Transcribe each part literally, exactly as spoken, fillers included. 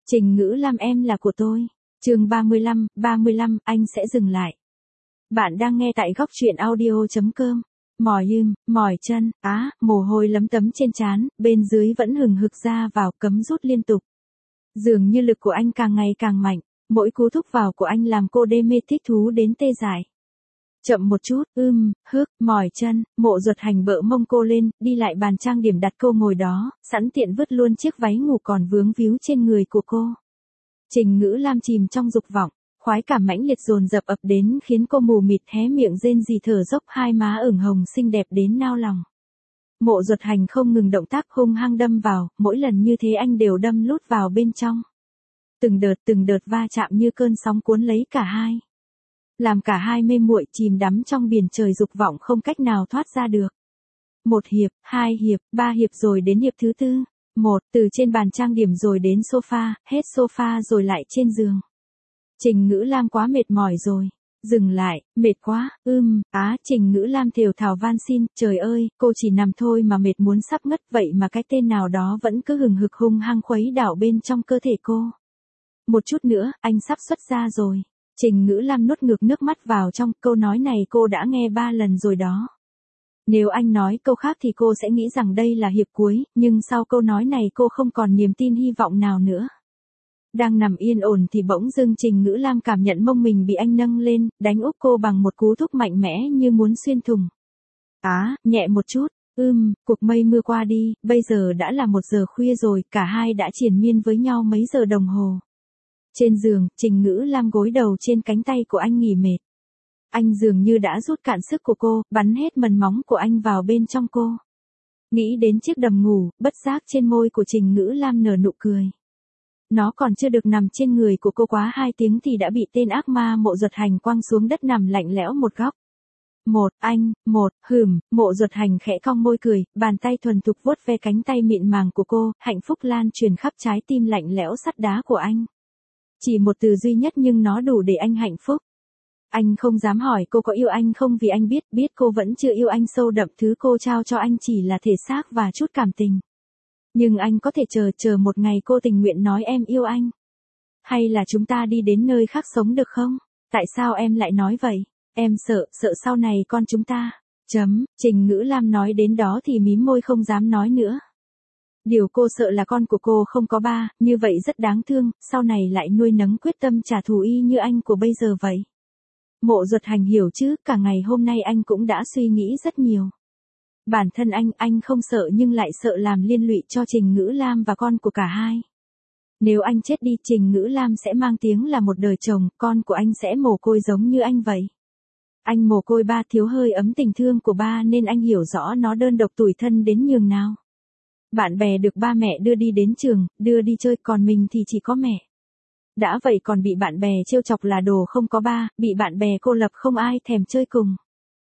Trình Ngữ Lam em là của tôi. Chương ba mươi lăm, ba mươi lăm, anh sẽ dừng lại. Bạn đang nghe tại góc truyện audio chấm com. Mỏi lưng, mỏi chân, á, mồ hôi lấm tấm trên trán, bên dưới vẫn hừng hực ra vào, cấm rút liên tục. Dường như lực của anh càng ngày càng mạnh, mỗi cú thúc vào của anh làm cô đê mê thích thú đến tê dại. Chậm một chút, ưm, hước, mỏi chân, Mộ Duật Hành bợ mông cô lên, đi lại bàn trang điểm đặt cô ngồi đó, sẵn tiện vứt luôn chiếc váy ngủ còn vướng víu trên người của cô. Trình Ngữ Lam chìm trong dục vọng, khoái cảm mãnh liệt dồn dập ập đến khiến cô mù mịt hé miệng rên rỉ thở dốc, hai má ửng hồng xinh đẹp đến nao lòng. Mộ Duật Hành không ngừng động tác hung hăng đâm vào, mỗi lần như thế anh đều đâm lút vào bên trong. Từng đợt từng đợt va chạm như cơn sóng cuốn lấy cả hai. Làm cả hai mê muội chìm đắm trong biển trời dục vọng không cách nào thoát ra được. Một hiệp, hai hiệp, ba hiệp rồi đến hiệp thứ tư. Một, từ trên bàn trang điểm rồi đến sofa, hết sofa rồi lại trên giường. Trình Ngữ Lam quá mệt mỏi rồi. Dừng lại, mệt quá, ưm, á, Trình Ngữ Lam thều thào van xin, trời ơi, cô chỉ nằm thôi mà mệt muốn sắp ngất vậy mà cái tên nào đó vẫn cứ hừng hực hung hăng khuấy đảo bên trong cơ thể cô. Một chút nữa, anh sắp xuất ra rồi. Trình Ngữ Lam nuốt ngược nước mắt vào trong, câu nói này cô đã nghe ba lần rồi đó. Nếu anh nói câu khác thì cô sẽ nghĩ rằng đây là hiệp cuối, nhưng sau câu nói này cô không còn niềm tin hy vọng nào nữa. Đang nằm yên ổn thì bỗng dưng Trình Ngữ Lam cảm nhận mông mình bị anh nâng lên, đánh úp cô bằng một cú thúc mạnh mẽ như muốn xuyên thùng. Á, nhẹ một chút, ưm, cuộc mây mưa qua đi, bây giờ đã là một giờ khuya rồi, cả hai đã triền miên với nhau mấy giờ đồng hồ. Trên giường, Trình Ngữ Lam gối đầu trên cánh tay của anh nghỉ mệt. Anh dường như đã rút cạn sức của cô, bắn hết mần móng của anh vào bên trong cô. Nghĩ đến chiếc đầm ngủ, bất giác trên môi của Trình Ngữ Lam nở nụ cười. Nó còn chưa được nằm trên người của cô quá hai tiếng thì đã bị tên ác ma Mộ Duật Hành quăng xuống đất nằm lạnh lẽo một góc. Một, anh, một, hừm, Mộ Duật Hành khẽ cong môi cười, bàn tay thuần thục vuốt ve cánh tay mịn màng của cô, hạnh phúc lan truyền khắp trái tim lạnh lẽo sắt đá của anh. Chỉ một từ duy nhất nhưng nó đủ để anh hạnh phúc. Anh không dám hỏi cô có yêu anh không vì anh biết, biết cô vẫn chưa yêu anh sâu đậm, thứ cô trao cho anh chỉ là thể xác và chút cảm tình. Nhưng anh có thể chờ, chờ một ngày cô tình nguyện nói em yêu anh. Hay là chúng ta đi đến nơi khác sống được không? Tại sao em lại nói vậy? Em sợ, sợ sau này con chúng ta. Chấm, Trình Ngữ Lam nói đến đó thì mím môi không dám nói nữa. Điều cô sợ là con của cô không có ba, như vậy rất đáng thương, sau này lại nuôi nấng quyết tâm trả thù y như anh của bây giờ vậy. Mộ Duật Hành hiểu chứ, cả ngày hôm nay anh cũng đã suy nghĩ rất nhiều. Bản thân anh, anh không sợ nhưng lại sợ làm liên lụy cho Trình Ngữ Lam và con của cả hai. Nếu anh chết đi, Trình Ngữ Lam sẽ mang tiếng là một đời chồng, con của anh sẽ mồ côi giống như anh vậy. Anh mồ côi ba, thiếu hơi ấm tình thương của ba nên anh hiểu rõ nó đơn độc tủi thân đến nhường nào. Bạn bè được ba mẹ đưa đi đến trường, đưa đi chơi, còn mình thì chỉ có mẹ. Đã vậy còn bị bạn bè trêu chọc là đồ không có ba, bị bạn bè cô lập không ai thèm chơi cùng.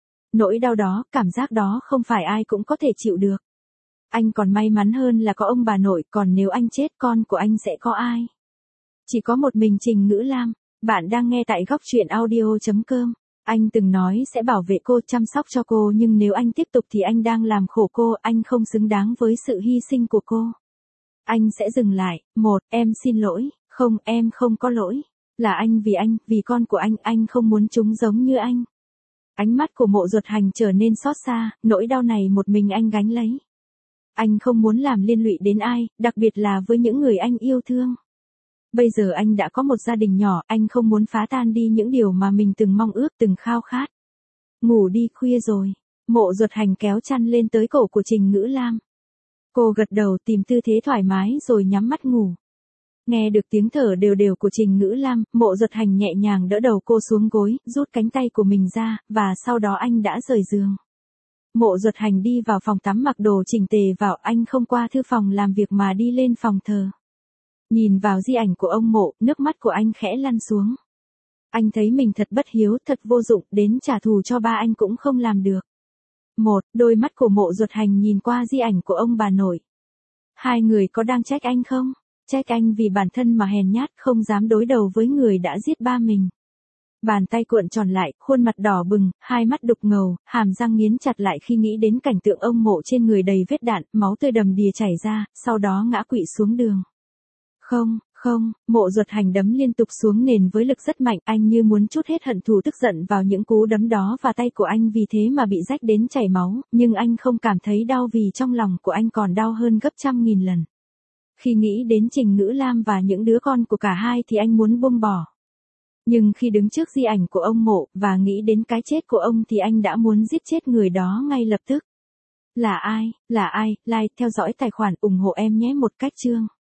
Nỗi đau đó, cảm giác đó không phải ai cũng có thể chịu được. Anh còn may mắn hơn là có ông bà nội, còn nếu anh chết con của anh sẽ có ai? Chỉ có một mình Trình Ngữ Lam. Bạn đang nghe tại góc truyện audio chấm com. Anh từng nói sẽ bảo vệ cô, chăm sóc cho cô, nhưng nếu anh tiếp tục thì anh đang làm khổ cô, anh không xứng đáng với sự hy sinh của cô. Anh sẽ dừng lại. Một, em xin lỗi. Không, em không có lỗi. Là anh vì anh, vì con của anh, anh không muốn chúng giống như anh. Ánh mắt của Mộ Duật Hành trở nên xót xa, nỗi đau này một mình anh gánh lấy. Anh không muốn làm liên lụy đến ai, đặc biệt là với những người anh yêu thương. Bây giờ anh đã có một gia đình nhỏ, anh không muốn phá tan đi những điều mà mình từng mong ước, từng khao khát. Ngủ đi, khuya rồi. Mộ Duật Hành kéo chăn lên tới cổ của Trình Ngữ Lam. Cô gật đầu tìm tư thế thoải mái rồi nhắm mắt ngủ. Nghe được tiếng thở đều đều của Trình Ngữ Lam, Mộ Duật Hành nhẹ nhàng đỡ đầu cô xuống gối, rút cánh tay của mình ra, và sau đó anh đã rời giường. Mộ Duật Hành đi vào phòng tắm mặc đồ chỉnh tề vào, anh không qua thư phòng làm việc mà đi lên phòng thờ. Nhìn vào di ảnh của ông Mộ, nước mắt của anh khẽ lăn xuống. Anh thấy mình thật bất hiếu, thật vô dụng, đến trả thù cho ba anh cũng không làm được. Một, đôi mắt của Mộ Duật Hành nhìn qua di ảnh của ông bà nội. Hai người có đang trách anh không? Trách anh vì bản thân mà hèn nhát, không dám đối đầu với người đã giết ba mình. Bàn tay cuộn tròn lại, khuôn mặt đỏ bừng, hai mắt đục ngầu, hàm răng nghiến chặt lại khi nghĩ đến cảnh tượng ông Mộ trên người đầy vết đạn, máu tươi đầm đìa chảy ra, sau đó ngã quỵ xuống đường. Không, Không, Mộ Duật Hành đấm liên tục xuống nền với lực rất mạnh, anh như muốn trút hết hận thù tức giận vào những cú đấm đó và tay của anh vì thế mà bị rách đến chảy máu, nhưng anh không cảm thấy đau vì trong lòng của anh còn đau hơn gấp trăm nghìn lần. Khi nghĩ đến Trình Ngữ Lam và những đứa con của cả hai thì anh muốn buông bỏ. Nhưng khi đứng trước di ảnh của ông Mộ và nghĩ đến cái chết của ông thì anh đã muốn giết chết người đó ngay lập tức. Là ai, là ai, like, theo dõi tài khoản ủng hộ em nhé một cách chương.